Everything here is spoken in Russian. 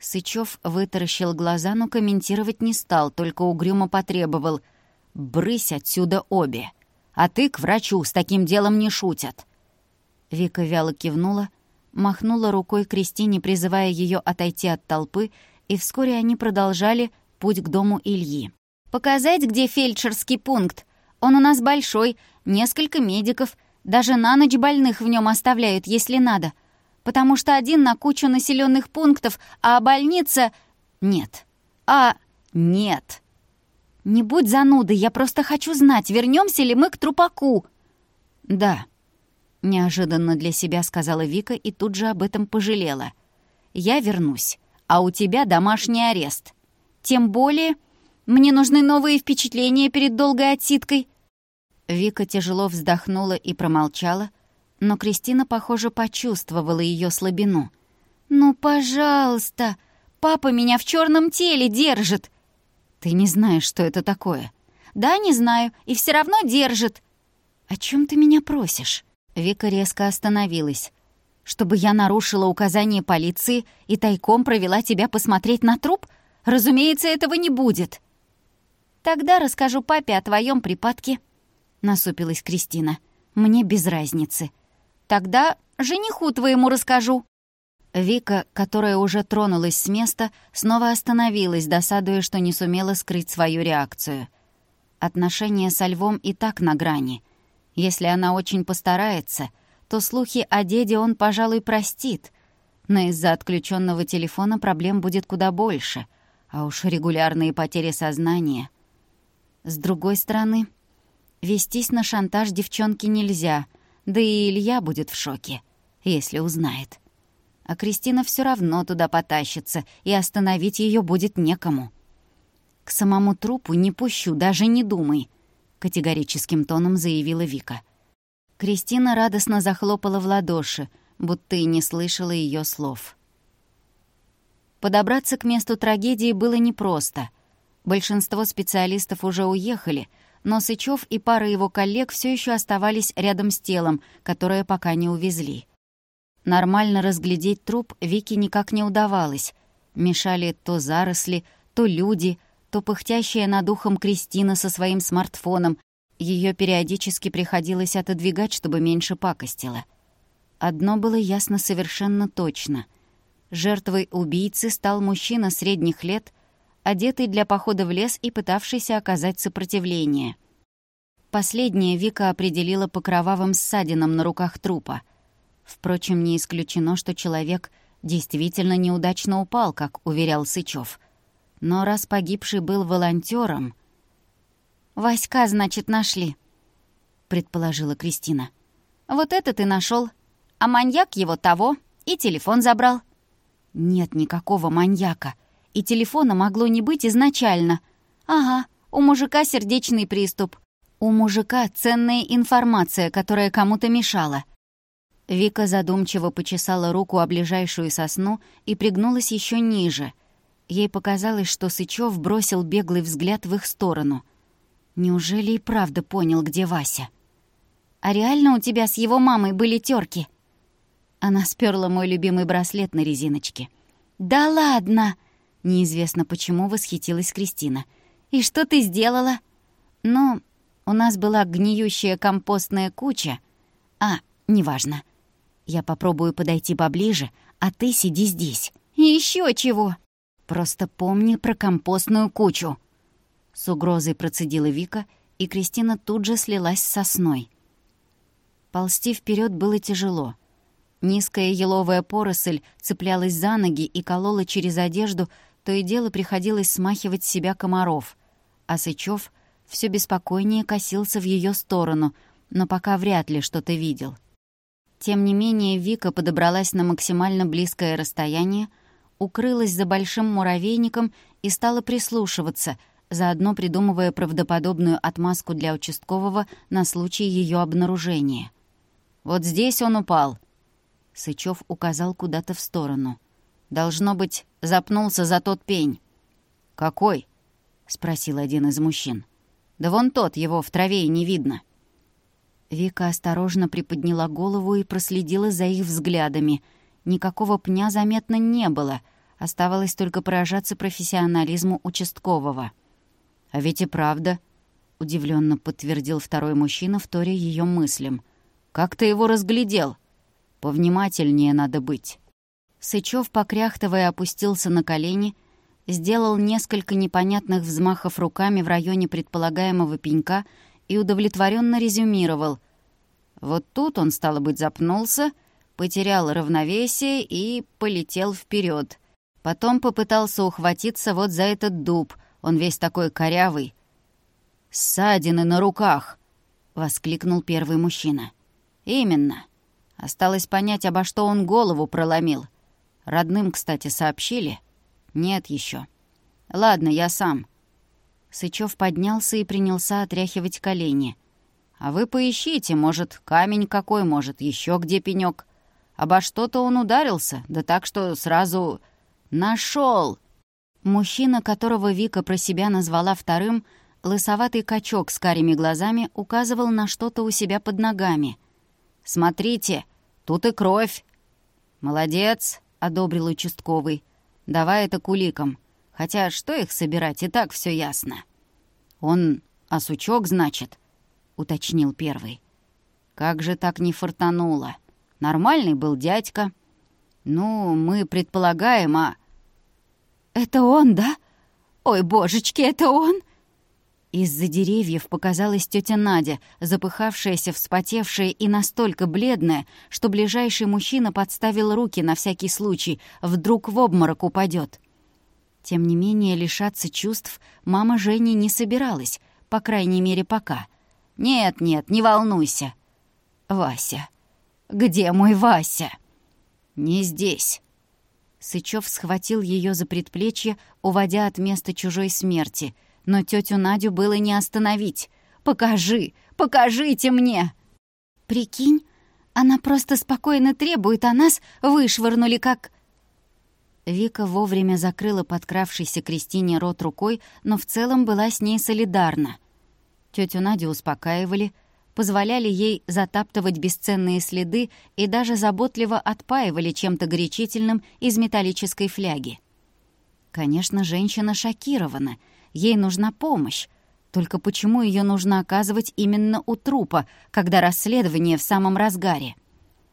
Сычёв вытаращил глаза, но комментировать не стал, только угрюмо потребовал: «Брысь отсюда обе! А ты к врачу, с таким делом не шутят!» Вика вяло кивнула, махнула рукой Кристине, призывая ее отойти от толпы, и вскоре они продолжали путь к дому Ильи. «Показать, где фельдшерский пункт? Он у нас большой, несколько медиков, даже на ночь больных в нем оставляют, если надо. Потому что один на кучу населенных пунктов, а больница... Нет. Нет. Не будь занудой, я просто хочу знать, вернемся ли мы к трупаку». «Да», — неожиданно для себя сказала Вика и тут же об этом пожалела. «Я вернусь, а у тебя домашний арест. Тем более мне нужны новые впечатления перед долгой отсидкой». Вика тяжело вздохнула и промолчала, но Кристина, похоже, почувствовала ее слабину. «Ну, пожалуйста, папа меня в черном теле держит». «Ты не знаешь, что это такое?» «Да, не знаю, и все равно держит». «О чем ты меня просишь?» Вика резко остановилась. «Чтобы я нарушила указание полиции и тайком провела тебя посмотреть на труп? Разумеется, этого не будет». «Тогда расскажу папе о твоем припадке», — насупилась Кристина. «Мне без разницы». «Тогда жениху твоему расскажу». Вика, которая уже тронулась с места, снова остановилась, досадуя, что не сумела скрыть свою реакцию. Отношения со Львом и так на грани. Если она очень постарается, то слухи о деде он, пожалуй, простит. Но из-за отключенного телефона проблем будет куда больше, а уж регулярные потери сознания. С другой стороны, вестись на шантаж девчонке нельзя, да и Илья будет в шоке, если узнает. А Кристина все равно туда потащится, и остановить ее будет некому. «К самому трупу не пущу, даже не думай», — категорическим тоном заявила Вика. Кристина радостно захлопала в ладоши, будто и не слышала ее слов. Подобраться к месту трагедии было непросто. Большинство специалистов уже уехали, но Сычёв и пара его коллег все еще оставались рядом с телом, которое пока не увезли. Нормально разглядеть труп Вике никак не удавалось. Мешали то заросли, то люди, то пыхтящая над ухом Кристина со своим смартфоном. Ее периодически приходилось отодвигать, чтобы меньше пакостила. Одно было ясно совершенно точно. Жертвой убийцы стал мужчина средних лет, одетый для похода в лес и пытавшийся оказать сопротивление. Последнее Вика определила по кровавым ссадинам на руках трупа. Впрочем, не исключено, что человек действительно неудачно упал, как уверял Сычёв. Но раз погибший был волонтёром... «Васька, значит, нашли», — предположила Кристина. «Вот это ты нашёл, а маньяк его того и телефон забрал». «Нет никакого маньяка, и телефона могло не быть изначально. Ага, у мужика сердечный приступ. У мужика ценная информация, которая кому-то мешала». Вика задумчиво почесала руку о ближайшую сосну и пригнулась еще ниже. Ей показалось, что Сычёв бросил беглый взгляд в их сторону. Неужели и правда понял, где Вася? «А реально у тебя с его мамой были тёрки?» Она спёрла мой любимый браслет на резиночке. «Да ладно!» — неизвестно почему восхитилась Кристина. «И что ты сделала?» «Ну, у нас была гниющая компостная куча. Неважно. Я попробую подойти поближе, а ты сиди здесь». «Ещё чего?» «Просто помни про компостную кучу», — с угрозой процедила Вика, и Кристина тут же слилась с сосной. Ползти вперед было тяжело. Низкая еловая поросль цеплялась за ноги и колола через одежду, то и дело приходилось смахивать с себя комаров. А Сычёв всё беспокойнее косился в её сторону, но пока вряд ли что-то видел. Тем не менее, Вика подобралась на максимально близкое расстояние, укрылась за большим муравейником и стала прислушиваться, заодно придумывая правдоподобную отмазку для участкового на случай её обнаружения. «Вот здесь он упал», — Сычёв указал куда-то в сторону. «Должно быть, запнулся за тот пень». «Какой?» — спросил один из мужчин. «Да вон тот, его в траве и не видно». Вика осторожно приподняла голову и проследила за их взглядами. Никакого пня заметно не было, Оставалось только поражаться профессионализму участкового. «А ведь и правда», — удивленно подтвердил второй мужчина, вторя ее мыслям. «Как ты его разглядел? Повнимательнее надо быть». Сычев, покряхтывая, опустился на колени, сделал несколько непонятных взмахов руками в районе предполагаемого пенька и удовлетворенно резюмировал. Вот тут он, стало быть, запнулся, потерял равновесие и полетел вперед. Потом попытался ухватиться вот за этот дуб, он весь такой корявый. «Ссадины на руках!» — воскликнул первый мужчина. «Именно. Осталось понять, обо что он голову проломил. Родным, кстати, сообщили?» «Нет еще. Ладно, я сам». Сычев поднялся и принялся отряхивать колени. «А вы поищите, может, камень какой, может, еще где пенек. Обо что-то он ударился, да так, что сразу... Нашел!» Мужчина, которого Вика про себя назвала вторым, лысоватый качок с карими глазами, указывал на что-то у себя под ногами. «Смотрите, тут и кровь!» «Молодец!» — одобрил участковый. «Давай это к уликам. Хотя что их собирать, и так все ясно». «Он осучок, значит?» — уточнил первый. «Как же так не фартануло? Нормальный был дядька. Ну, мы предполагаем, а...» «Это он, да? Ой, божечки, это он!» Из-за деревьев показалась тетя Надя, запыхавшаяся, вспотевшая и настолько бледная, что ближайший мужчина подставил руки на всякий случай, вдруг в обморок упадет. Тем не менее, лишаться чувств мама Жени не собиралась, по крайней мере, пока. «Нет, не волнуйся». «Вася. Где мой Вася?» «Не здесь». Сычев схватил ее за предплечье, уводя от места чужой смерти, но тетю Надю было не остановить. Покажите мне!» «Прикинь, она просто спокойно требует, а нас вышвырнули как...» Вика вовремя закрыла подкравшейся Кристине рот рукой, но в целом была с ней солидарна. Тетю Надю успокаивали, позволяли ей затаптывать бесценные следы и даже заботливо отпаивали чем-то горячительным из металлической фляги. Конечно, женщина шокирована, ей нужна помощь. Только почему ее нужно оказывать именно у трупа, когда расследование в самом разгаре?